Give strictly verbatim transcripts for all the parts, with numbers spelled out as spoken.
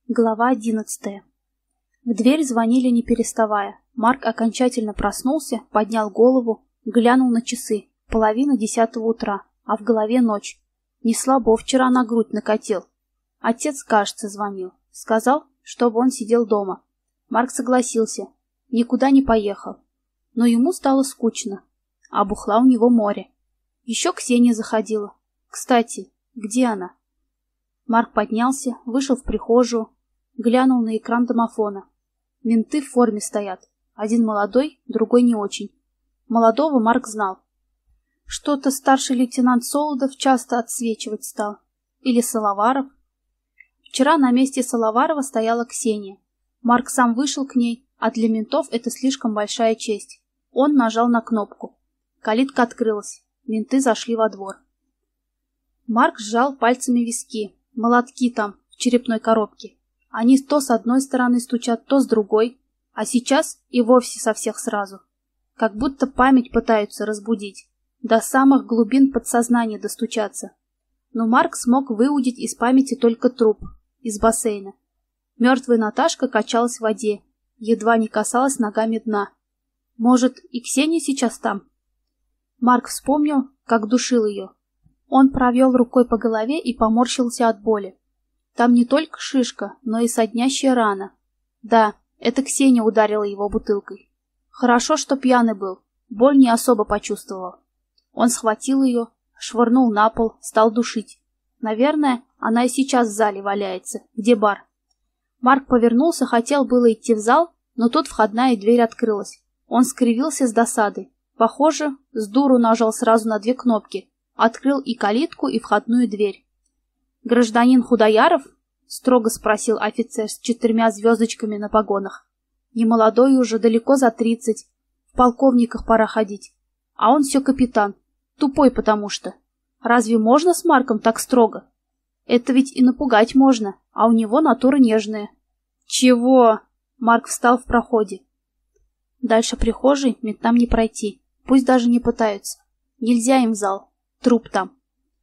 Глава одиннадцатая. В дверь звонили не переставая. Марк окончательно проснулся, поднял голову, глянул на часы. Половина десятого утра, а в голове ночь. Не слабо вчера на грудь накатил. Отец, кажется, звонил. Сказал, чтобы он сидел дома. Марк согласился. Никуда не поехал. Но ему стало скучно. А бухла у него море. Еще Ксения заходила. Кстати, где она? Марк поднялся, вышел в прихожую, глянул на экран домофона. Менты в форме стоят. Один молодой, другой не очень. Молодого Марк знал. Что-то старший лейтенант Солодов часто отсвечивать стал. Или Соловаров. Вчера на месте Соловарова стояла Ксения. Марк сам вышел к ней, а для ментов это слишком большая честь. Он нажал на кнопку. Калитка открылась. Менты зашли во двор. Марк сжал пальцами виски. Молотки там, в черепной коробке. Они то с одной стороны стучат, то с другой, а сейчас и вовсе со всех сразу. Как будто память пытаются разбудить, до самых глубин подсознания достучаться. Но Марк смог выудить из памяти только труп, из бассейна. Мертвая Наташка качалась в воде, едва не касалась ногами дна. Может, и Ксения сейчас там? Марк вспомнил, как душил ее. Он провел рукой по голове и поморщился от боли. Там не только шишка, но и соднящая рана. Да, это Ксения ударила его бутылкой. Хорошо, что пьяный был, боль не особо почувствовал. Он схватил ее, швырнул на пол, стал душить. Наверное, она и сейчас в зале валяется, где бар. Марк повернулся, хотел было идти в зал, но тут входная дверь открылась. Он скривился с досадой. Похоже, с дуру нажал сразу на две кнопки. Открыл и калитку, и входную дверь. «Гражданин Худояров?» — строго спросил офицер с четырьмя звездочками на погонах. Немолодой уже, далеко за тридцать. В полковниках пора ходить. А он все капитан. Тупой потому что. Разве можно с Марком так строго? Это ведь и напугать можно, а у него натура нежная. «Чего?» — Марк встал в проходе. Дальше прихожей ментам не пройти. Пусть даже не пытаются. Нельзя им в зал. Труп там.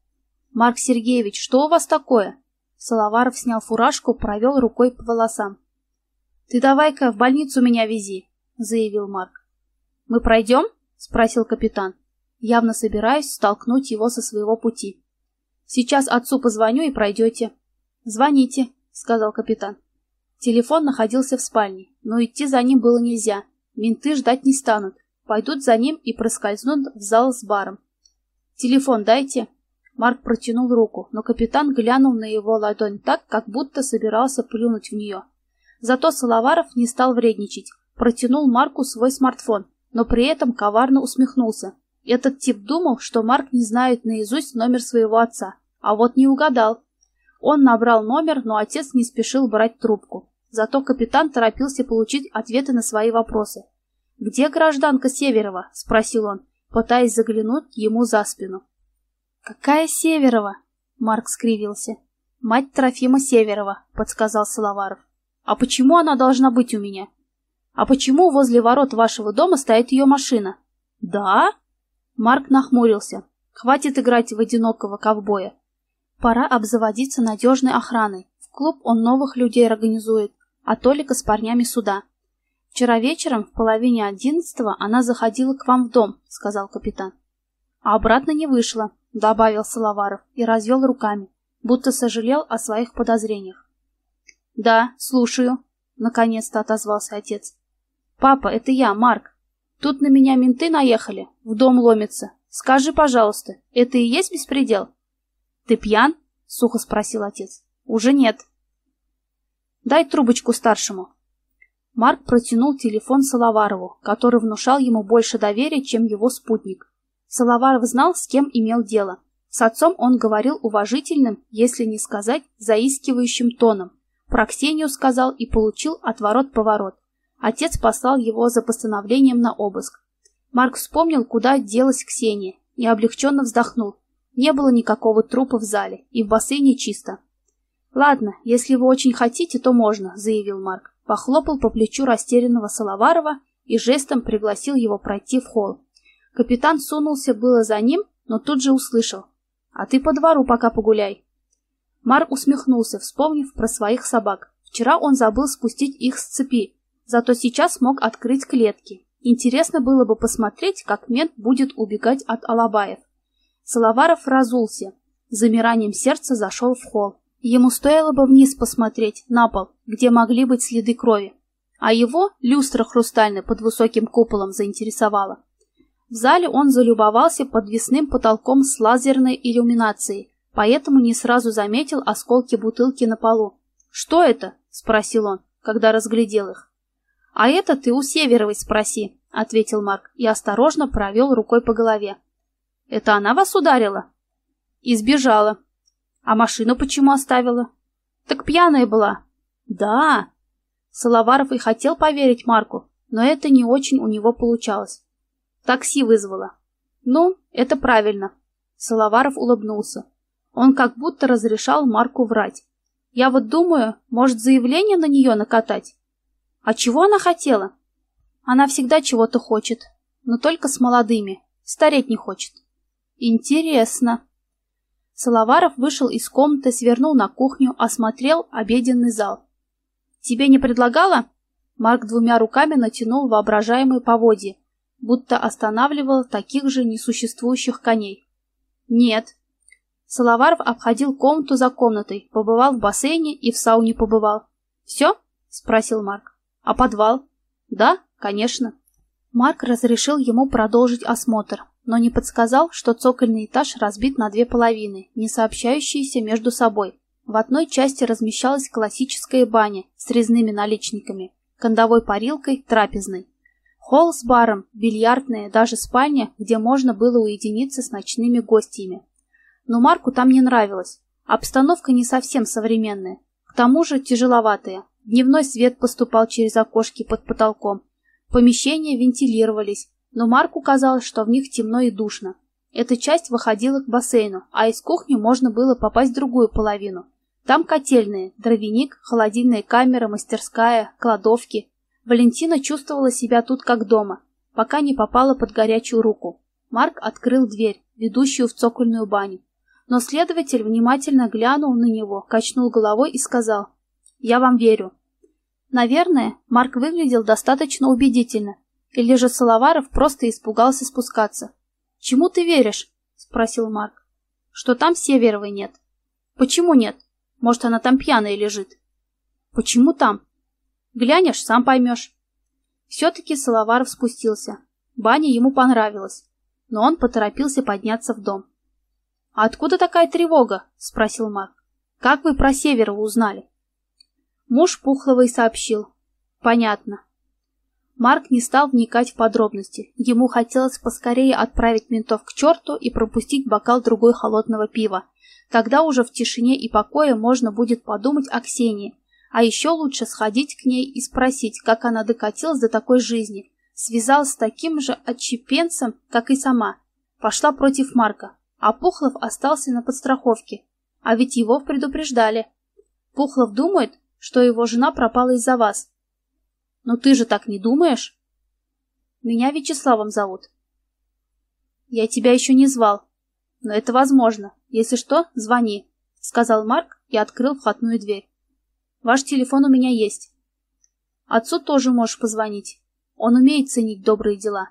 «Марк Сергеевич, что у вас такое?» Соловаров снял фуражку, провел рукой по волосам. «Ты давай-ка в больницу меня вези», — заявил Марк. «Мы пройдем?» — спросил капитан, явно собираясь столкнуть его со своего пути. «Сейчас отцу позвоню и пройдете». «Звоните», — сказал капитан. Телефон находился в спальне, но идти за ним было нельзя. Менты ждать не станут. Пойдут за ним и проскользнут в зал с баром. «Телефон дайте». Марк протянул руку, но капитан глянул на его ладонь так, как будто собирался плюнуть в нее. Зато Соловаров не стал вредничать, протянул Марку свой смартфон, но при этом коварно усмехнулся. Этот тип думал, что Марк не знает наизусть номер своего отца, а вот не угадал. Он набрал номер, но отец не спешил брать трубку. Зато капитан торопился получить ответы на свои вопросы. «Где гражданка Северова?» — спросил он, пытаясь заглянуть ему за спину. «Какая Северова?» — Марк скривился. «Мать Трофима Северова», — подсказал Соловаров. «А почему она должна быть у меня?» «А почему возле ворот вашего дома стоит ее машина?» «Да?» Марк нахмурился. «Хватит играть в одинокого ковбоя. Пора обзаводиться надежной охраной. В клуб он новых людей организует, а Толика с парнями сюда. Вчера вечером в половине одиннадцатого она заходила к вам в дом», — сказал капитан. «А обратно не вышла», — добавил Соловаров и развел руками, будто сожалел о своих подозрениях. «Да, слушаю», — наконец-то отозвался отец. «Папа, это я, Марк. Тут на меня менты наехали, в дом ломятся. Скажи, пожалуйста, это и есть беспредел?» «Ты пьян?» — сухо спросил отец. «Уже нет». «Дай трубочку старшему». Марк протянул телефон Соловарову, который внушал ему больше доверия, чем его спутник. Соловаров знал, с кем имел дело. С отцом он говорил уважительным, если не сказать заискивающим тоном. Про Ксению сказал и получил отворот-поворот. Отец послал его за постановлением на обыск. Марк вспомнил, куда делась Ксения, и облегченно вздохнул. Не было никакого трупа в зале, и в бассейне чисто. «Ладно, если вы очень хотите, то можно», — заявил Марк. Похлопал по плечу растерянного Соловарова и жестом пригласил его пройти в холл. Капитан сунулся было за ним, но тут же услышал: «А ты по двору пока погуляй». Марк усмехнулся, вспомнив про своих собак. Вчера он забыл спустить их с цепи, зато сейчас смог открыть клетки. Интересно было бы посмотреть, как мент будет убегать от алабаев. Салаваров разулся, с замиранием сердца зашел в холл. Ему стоило бы вниз посмотреть, на пол, где могли быть следы крови. А его люстра хрустальная под высоким куполом заинтересовала. В зале он залюбовался подвесным потолком с лазерной иллюминацией, поэтому не сразу заметил осколки бутылки на полу. «Что это?» — спросил он, когда разглядел их. «А это ты у Северовой спроси», — ответил Марк и осторожно провел рукой по голове. «Это она вас ударила?» «Избежала». «А машину почему оставила?» «Так пьяная была». «Да». Салаваров и хотел поверить Марку, но это не очень у него получалось. «Такси вызвала». «Ну, это правильно». Салаваров улыбнулся. Он как будто разрешал Марку врать. «Я вот думаю, может, заявление на нее накатать?» «А чего она хотела?» «Она всегда чего-то хочет, но только с молодыми, стареть не хочет». «Интересно». Салаваров вышел из комнаты, свернул на кухню, осмотрел обеденный зал. «Тебе не предлагала?» Марк двумя руками натянул воображаемые поводья, будто останавливал таких же несуществующих коней. «Нет». Салаваров обходил комнату за комнатой, побывал в бассейне и в сауне побывал. «Все?» — спросил Марк. «А подвал?» «Да, конечно». Марк разрешил ему продолжить осмотр, но не подсказал, что цокольный этаж разбит на две половины, не сообщающиеся между собой. В одной части размещалась классическая баня с резными наличниками, кандовой парилкой, трапезной. Холл с баром, бильярдная, даже спальня, где можно было уединиться с ночными гостями. Но Марку там не нравилось. Обстановка не совсем современная, к тому же тяжеловатая. Дневной свет поступал через окошки под потолком. Помещения вентилировались, но Марку казалось, что в них темно и душно. Эта часть выходила к бассейну, а из кухни можно было попасть в другую половину. Там котельные, дровяник, холодильная камера, мастерская, кладовки. Валентина чувствовала себя тут как дома, пока не попала под горячую руку. Марк открыл дверь, ведущую в цокольную баню. Но следователь внимательно глянул на него, качнул головой и сказал: «Я вам верю». Наверное, Марк выглядел достаточно убедительно, или же Салаваров просто испугался спускаться. «Чему ты веришь?» — спросил Марк. «Что там Северовой нет». «Почему нет? Может, она там пьяная лежит». «Почему там?» «Глянешь, сам поймешь». Все-таки Салаваров спустился. Баня ему понравилась, но он поторопился подняться в дом. «А откуда такая тревога?» — спросил Марк. «Как вы про Северову узнали?» Муж Пухловой сообщил. «Понятно». Марк не стал вникать в подробности. Ему хотелось поскорее отправить ментов к черту и пропустить бокал другой холодного пива. Тогда уже в тишине и покое можно будет подумать о Ксении. А еще лучше сходить к ней и спросить, как она докатилась до такой жизни. Связалась с таким же отщепенцем, как и сама. Пошла против Марка. А Пухлов остался на подстраховке. А ведь его предупреждали. Пухлов думает, что его жена пропала из-за вас. Но ты же так не думаешь? Меня Вячеславом зовут. Я тебя еще не звал. Но это возможно. Если что, звони, сказал Марк и открыл входную дверь. Ваш телефон у меня есть. Отцу тоже можешь позвонить. Он умеет ценить добрые дела.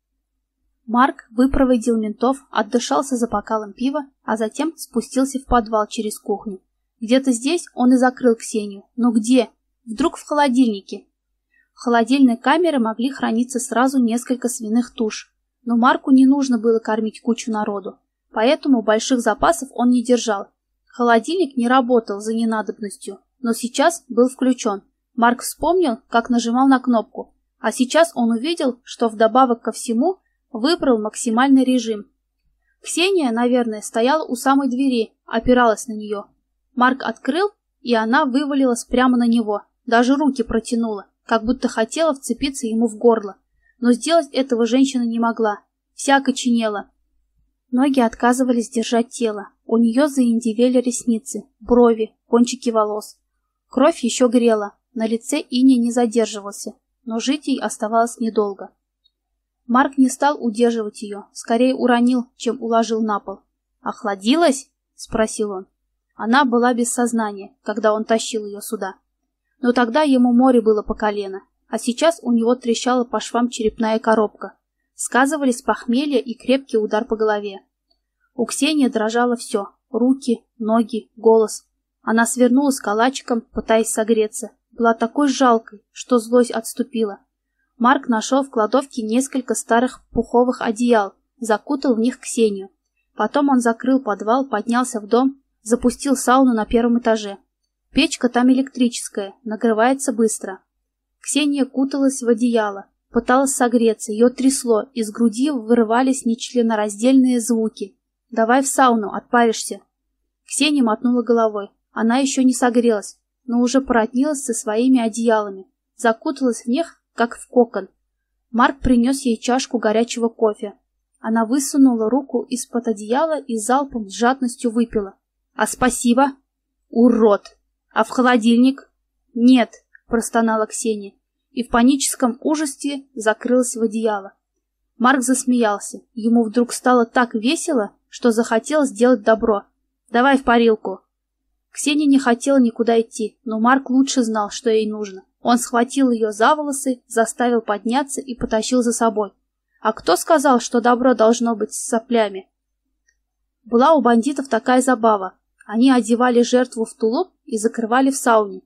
Марк выпроводил ментов, отдышался за бокалом пива, а затем спустился в подвал через кухню. Где-то здесь он и закрыл Ксению. Но где? Вдруг в холодильнике? В холодильной камере могли храниться сразу несколько свиных туш. Но Марку не нужно было кормить кучу народу, поэтому больших запасов он не держал. Холодильник не работал за ненадобностью, но сейчас был включен. Марк вспомнил, как нажимал на кнопку, а сейчас он увидел, что вдобавок ко всему выбрал максимальный режим. Ксения, наверное, стояла у самой двери, опиралась на нее. Марк открыл, и она вывалилась прямо на него, даже руки протянула, как будто хотела вцепиться ему в горло. Но сделать этого женщина не могла, вся окоченела. Ноги отказывались держать тело, у нее заиндевели ресницы, брови, кончики волос. Кровь еще грела, на лице иней не задерживался, но жить ей оставалось недолго. Марк не стал удерживать ее, скорее уронил, чем уложил на пол. «Охладилась?» — спросил он. Она была без сознания, когда он тащил ее сюда. Но тогда ему море было по колено, а сейчас у него трещала по швам черепная коробка. Сказывались похмелье и крепкий удар по голове. У Ксении дрожало все — руки, ноги, голос. Она свернулась калачиком, пытаясь согреться. Была такой жалкой, что злость отступила. Марк нашел в кладовке несколько старых пуховых одеял, закутал в них Ксению. Потом он закрыл подвал, поднялся в дом, запустил сауну на первом этаже. Печка там электрическая, нагревается быстро. Ксения куталась в одеяло, пыталась согреться, ее трясло, из груди вырывались нечленораздельные звуки. «Давай в сауну, отпаришься». Ксения мотнула головой. Она еще не согрелась, но уже породнилась со своими одеялами, закуталась в них, как в кокон. Марк принес ей чашку горячего кофе. Она высунула руку из-под одеяла и залпом с жадностью выпила. «А спасибо?» «Урод! А в холодильник?» «Нет», — простонала Ксения, и в паническом ужасе закрылась в одеяло. Марк засмеялся. Ему вдруг стало так весело, что захотел сделать добро. «Давай в парилку». Ксения не хотела никуда идти, но Марк лучше знал, что ей нужно. Он схватил ее за волосы, заставил подняться и потащил за собой. А кто сказал, что добро должно быть с соплями? Была у бандитов такая забава. Они одевали жертву в тулуп и закрывали в сауне.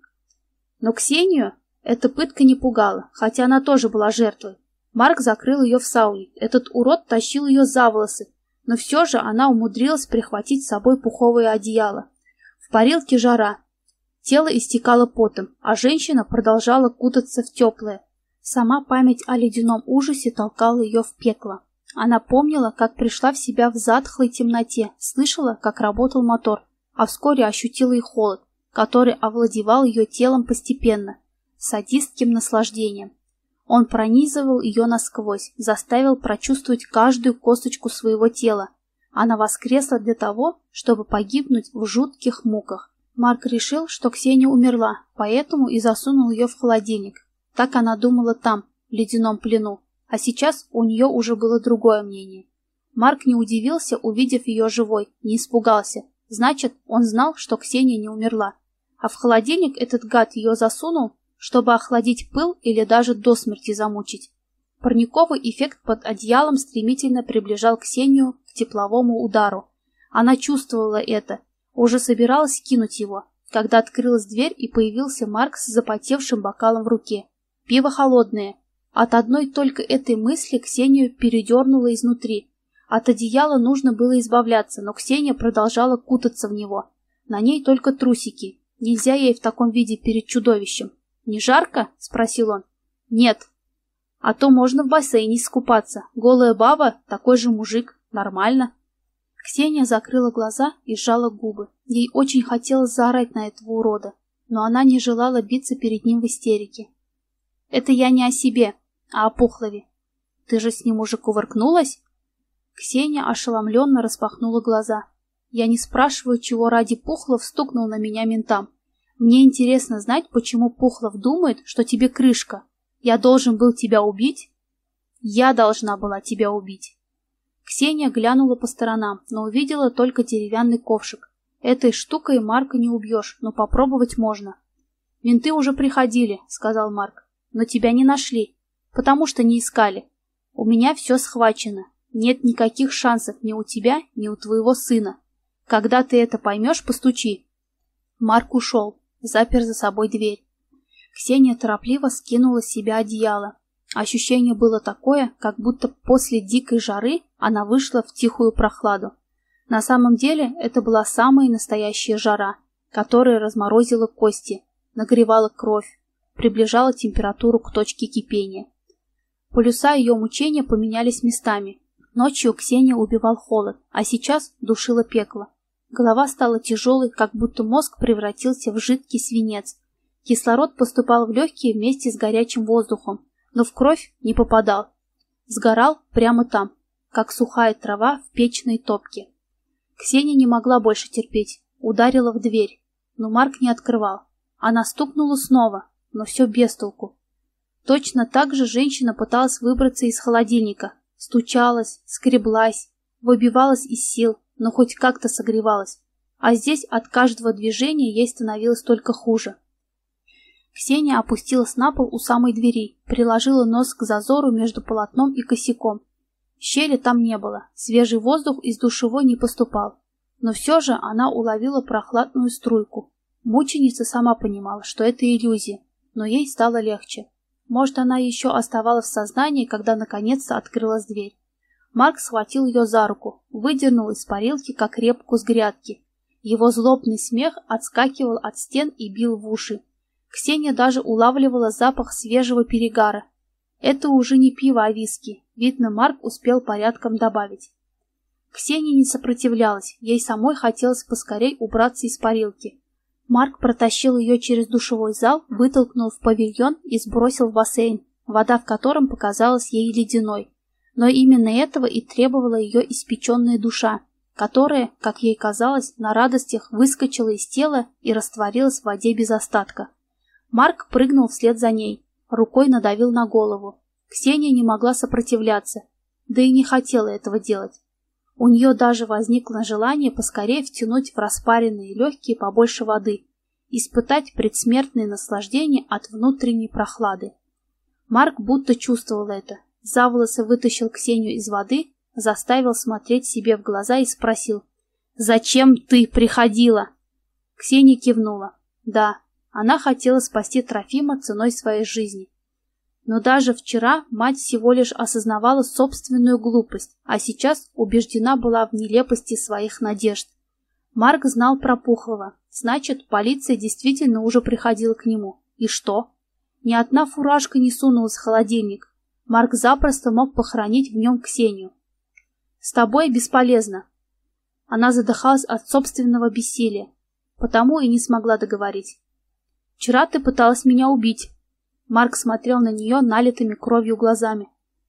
Но Ксению эта пытка не пугала, хотя она тоже была жертвой. Марк закрыл ее в сауне. Этот урод тащил ее за волосы, но все же она умудрилась прихватить с собой пуховое одеяло. В парилке жара. Тело истекало потом, а женщина продолжала кутаться в теплое. Сама память о ледяном ужасе толкала ее в пекло. Она помнила, как пришла в себя в затхлой темноте, слышала, как работал мотор, а вскоре ощутила и холод, который овладевал ее телом постепенно, с садистским наслаждением. Он пронизывал ее насквозь, заставил прочувствовать каждую косточку своего тела. Она воскресла для того, чтобы погибнуть в жутких муках. Марк решил, что Ксения умерла, поэтому и засунул ее в холодильник. Так она думала там, в ледяном плену, а сейчас у нее уже было другое мнение. Марк не удивился, увидев ее живой, не испугался. Значит, он знал, что Ксения не умерла. А в холодильник этот гад ее засунул, чтобы охладить пыл или даже до смерти замучить. Парниковый эффект под одеялом стремительно приближал Ксению к тепловому удару. Она чувствовала это, уже собиралась кинуть его, когда открылась дверь и появился Марк с запотевшим бокалом в руке. Пиво холодное. От одной только этой мысли Ксению передернуло изнутри. От одеяла нужно было избавляться, но Ксения продолжала кутаться в него. На ней только трусики. Нельзя ей в таком виде перед чудовищем. «Не жарко?» — спросил он. «Нет. А то можно в бассейне искупаться. Голая баба, такой же мужик. Нормально». Ксения закрыла глаза и сжала губы. Ей очень хотелось заорать на этого урода, но она не желала биться перед ним в истерике. «Это я не о себе, а о Пухлове. Ты же с ним уже кувыркнулась?» Ксения ошеломленно распахнула глаза. «Я не спрашиваю, чего ради Пухлов стукнул на меня ментам. Мне интересно знать, почему Пухлов думает, что тебе крышка. Я должен был тебя убить?» «Я должна была тебя убить». Ксения глянула по сторонам, но увидела только деревянный ковшик. Этой штукой Марка не убьешь, но попробовать можно. «Менты уже приходили», — сказал Марк, — «но тебя не нашли, потому что не искали. У меня все схвачено. Нет никаких шансов ни у тебя, ни у твоего сына. Когда ты это поймешь, постучи». Марк ушел, запер за собой дверь. Ксения торопливо скинула с себя одеяло. Ощущение было такое, как будто после дикой жары она вышла в тихую прохладу. На самом деле это была самая настоящая жара, которая разморозила кости, нагревала кровь, приближала температуру к точке кипения. Полюса ее мучения поменялись местами. Ночью Ксения убивал холод, а сейчас душило пекло. Голова стала тяжелой, как будто мозг превратился в жидкий свинец. Кислород поступал в легкие вместе с горячим воздухом, но в кровь не попадал. Сгорал прямо там, как сухая трава в печной топке. Ксения не могла больше терпеть, ударила в дверь, но Марк не открывал. Она стукнула снова, но все без толку. Точно так же женщина пыталась выбраться из холодильника, стучалась, скреблась, выбивалась из сил, но хоть как-то согревалась. А здесь от каждого движения ей становилось только хуже. Ксения опустилась на пол у самой двери, приложила нос к зазору между полотном и косяком. Щели там не было, свежий воздух из душевой не поступал. Но все же она уловила прохладную струйку. Мученица сама понимала, что это иллюзия, но ей стало легче. Может, она еще оставалась в сознании, когда наконец-то открылась дверь. Марк схватил ее за руку, выдернул из парилки, как репку с грядки. Его злобный смех отскакивал от стен и бил в уши. Ксения даже улавливала запах свежего перегара. Это уже не пиво, а виски. Видно, Марк успел порядком добавить. Ксения не сопротивлялась, ей самой хотелось поскорей убраться из парилки. Марк протащил ее через душевой зал, вытолкнул в павильон и сбросил в бассейн, вода в котором показалась ей ледяной. Но именно этого и требовала ее испеченная душа, которая, как ей казалось, на радостях выскочила из тела и растворилась в воде без остатка. Марк прыгнул вслед за ней, рукой надавил на голову. Ксения не могла сопротивляться, да и не хотела этого делать. У нее даже возникло желание поскорее втянуть в распаренные легкие побольше воды, испытать предсмертное наслаждение от внутренней прохлады. Марк будто чувствовал это, за волосы вытащил Ксению из воды, заставил смотреть себе в глаза и спросил: «Зачем ты приходила?» Ксения кивнула. Да, она хотела спасти Трофима ценой своей жизни. Но даже вчера мать всего лишь осознавала собственную глупость, а сейчас убеждена была в нелепости своих надежд. Марк знал про Пухлого, значит, полиция действительно уже приходила к нему. И что? Ни одна фуражка не сунулась в холодильник. Марк запросто мог похоронить в нем Ксению. «С тобой бесполезно». Она задыхалась от собственного бессилия, потому и не смогла договорить. «Вчера ты пыталась меня убить». Марк смотрел на нее налитыми кровью глазами.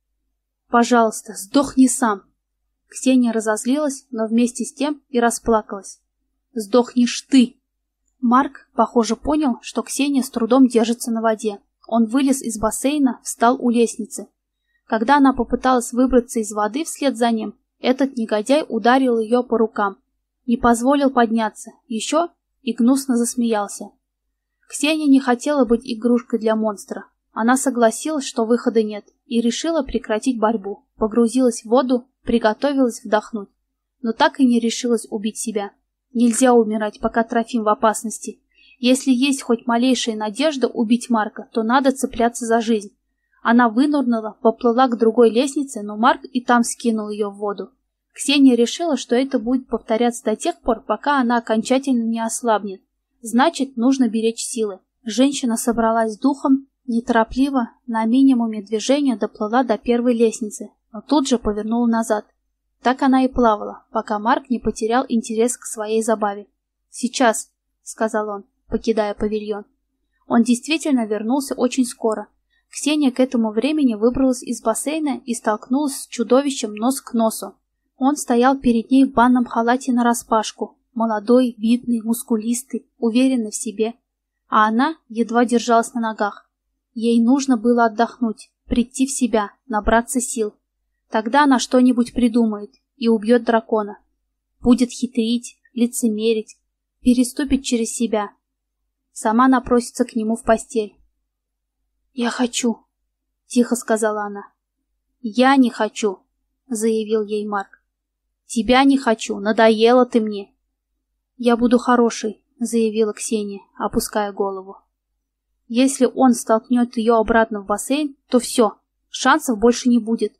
«Пожалуйста, сдохни сам». Ксения разозлилась, но вместе с тем и расплакалась. «Сдохнешь ты». Марк, похоже, понял, что Ксения с трудом держится на воде. Он вылез из бассейна, встал у лестницы. Когда она попыталась выбраться из воды вслед за ним, этот негодяй ударил ее по рукам. Не позволил подняться, еще и гнусно засмеялся. Ксения не хотела быть игрушкой для монстра. Она согласилась, что выхода нет, и решила прекратить борьбу. Погрузилась в воду, приготовилась вдохнуть. Но так и не решилась убить себя. Нельзя умирать, пока Трофим в опасности. Если есть хоть малейшая надежда убить Марка, то надо цепляться за жизнь. Она вынырнула, поплыла к другой лестнице, но Марк и там скинул ее в воду. Ксения решила, что это будет повторяться до тех пор, пока она окончательно не ослабнет. Значит, нужно беречь силы. Женщина собралась с духом, неторопливо, на минимуме движения доплыла до первой лестницы, но тут же повернула назад. Так она и плавала, пока Марк не потерял интерес к своей забаве. «Сейчас», — сказал он, покидая павильон. Он действительно вернулся очень скоро. Ксения к этому времени выбралась из бассейна и столкнулась с чудовищем нос к носу. Он стоял перед ней в банном халате нараспашку, молодой, видный, мускулистый, уверенный в себе. А она едва держалась на ногах. Ей нужно было отдохнуть, прийти в себя, набраться сил. Тогда она что-нибудь придумает и убьет дракона. Будет хитрить, лицемерить, переступить через себя. Сама напросится к нему в постель. «Я хочу», — тихо сказала она. «Я не хочу», — заявил ей Марк. «Тебя не хочу, надоела ты мне». «Я буду хорошей», — заявила Ксения, опуская голову. «Если он столкнет ее обратно в бассейн, то все, шансов больше не будет».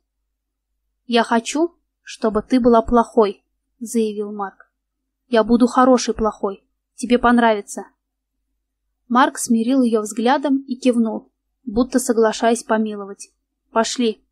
«Я хочу, чтобы ты была плохой», — заявил Марк. «Я буду хорошей плохой. Тебе понравится». Марк смирил ее взглядом и кивнул, будто соглашаясь помиловать. «Пошли».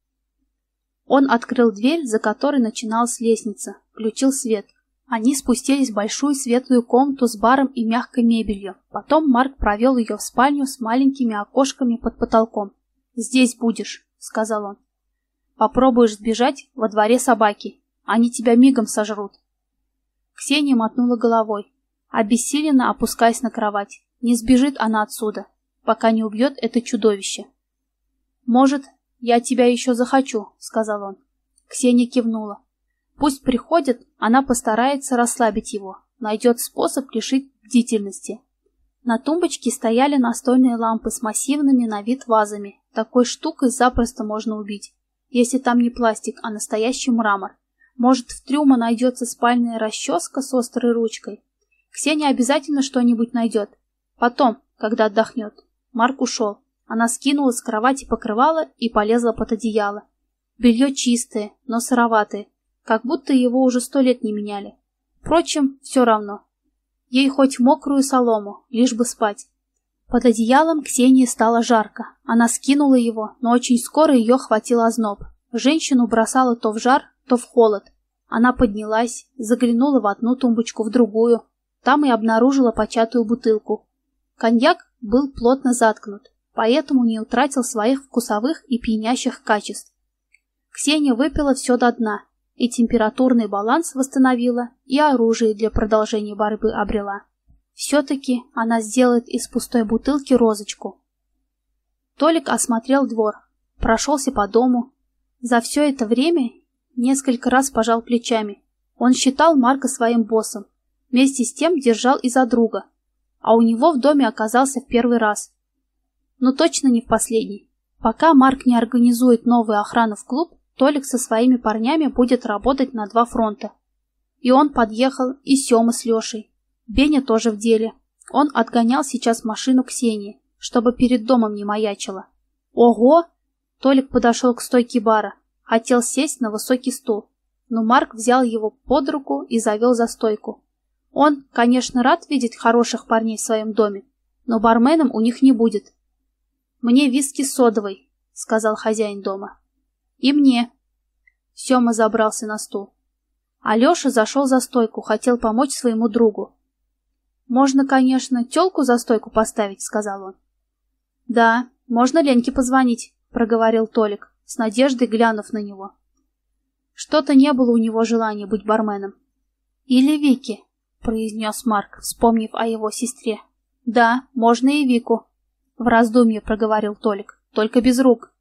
Он открыл дверь, за которой начиналась лестница, включил свет. Они спустились в большую светлую комнату с баром и мягкой мебелью. Потом Марк провел ее в спальню с маленькими окошками под потолком. «Здесь будешь», — сказал он. «Попробуешь сбежать, во дворе собаки. Они тебя мигом сожрут». Ксения мотнула головой, обессиленно опускаясь на кровать. Не сбежит она отсюда, пока не убьет это чудовище. «Может, я тебя еще захочу», — сказал он. Ксения кивнула. «Пусть приходит, она постарается расслабить его, найдет способ лишить бдительности». На тумбочке стояли настольные лампы с массивными на вид вазами. Такой штукой запросто можно убить, если там не пластик, а настоящий мрамор. Может, в трюмо найдется спальная расческа с острой ручкой. Ксения обязательно что-нибудь найдет. Потом, когда отдохнет. Марк ушел. Она скинула с кровати покрывало и полезла под одеяло. Белье чистое, но сыроватое, как будто его уже сто лет не меняли. Впрочем, все равно. Ей хоть мокрую солому, лишь бы спать. Под одеялом Ксении стало жарко. Она скинула его, но очень скоро ее хватил озноб. Женщину бросало то в жар, то в холод. Она поднялась, заглянула в одну тумбочку, в другую. Там и обнаружила початую бутылку. Коньяк был плотно заткнут, поэтому не утратил своих вкусовых и пьянящих качеств. Ксения выпила все до дна, и температурный баланс восстановила, и оружие для продолжения борьбы обрела. Все-таки она сделает из пустой бутылки розочку. Толик осмотрел двор, прошелся по дому. За все это время несколько раз пожал плечами. Он считал Марка своим боссом, вместе с тем держал и за друга, а у него в доме оказался в первый раз. Но точно не в последний. Пока Марк не организует новую охрану в клуб, Толик со своими парнями будет работать на два фронта. И он подъехал, и Сёма с Лешей. Беня тоже в деле. Он отгонял сейчас машину Ксении, чтобы перед домом не маячила. Ого! Толик подошел к стойке бара, хотел сесть на высокий стул, но Марк взял его под руку и завел за стойку. Он, конечно, рад видеть хороших парней в своем доме, но барменом у них не будет. «Мне виски с содовой», — сказал хозяин дома. «И мне». Сёма забрался на стул. А Лёша зашел за стойку, хотел помочь своему другу. «Можно, конечно, тёлку за стойку поставить», — сказал он. «Да, можно Леньке позвонить», — проговорил Толик, с надеждой глянув на него. Что-то не было у него желания быть барменом. «Или Вики», — произнес Марк, вспомнив о его сестре. «Да, можно и Вику», — в раздумье проговорил Толик, — «только без рук».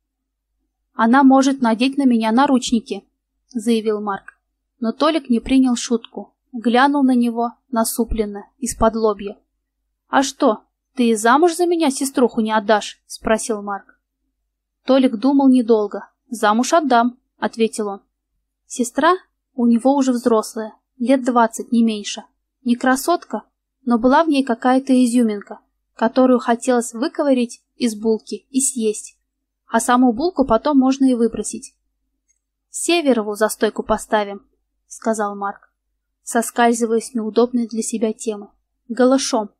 «Она может надеть на меня наручники», — заявил Марк. Но Толик не принял шутку, глянул на него насупленно, из-под лобья. «А что, ты и замуж за меня сеструху не отдашь?» — спросил Марк. Толик думал недолго. «Замуж отдам», — ответил он. Сестра у него уже взрослая, лет двадцать, не меньше. Не красотка, но была в ней какая-то изюминка, которую хотелось выковырять из булки и съесть. А саму булку потом можно и выбросить. «Северову за стойку поставим», — сказал Марк, соскальзывая с неудобной для себя темы. «Голышом».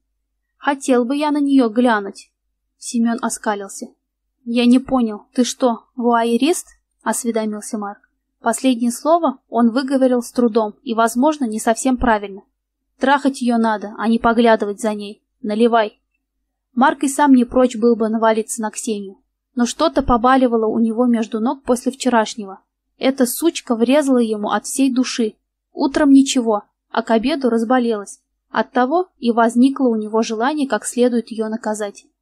«Хотел бы я на нее глянуть». Семен оскалился. «Я не понял, ты что, вуайерист?» — осведомился Марк. Последнее слово он выговорил с трудом и, возможно, не совсем правильно. «Трахать ее надо, а не поглядывать за ней. Наливай». Марк и сам не прочь был бы навалиться на Ксению. Но что-то побаливало у него между ног после вчерашнего. Эта сучка врезала ему от всей души. Утром ничего, а к обеду разболелась. Оттого и возникло у него желание как следует ее наказать.